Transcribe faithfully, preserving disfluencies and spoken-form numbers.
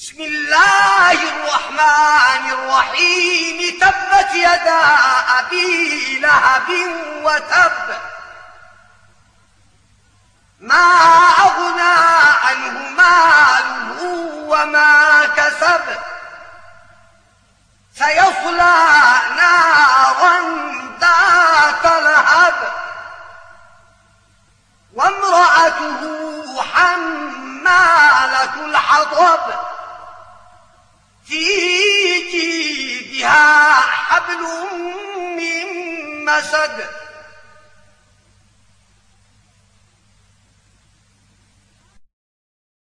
بسم الله الرحمن الرحيم. تبت يدا أبي لهب وتب، ما أغنى عنه ماله وما كسب، سيصلى نارا ذات لهب، وامرأته حمالة الحطب، في جيدها حبل من مسد.